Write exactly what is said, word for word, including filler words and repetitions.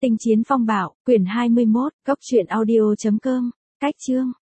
Tinh chiến phong bạo, quyển hai mươi mốt, cốc truyện audio chấm com, cách chương.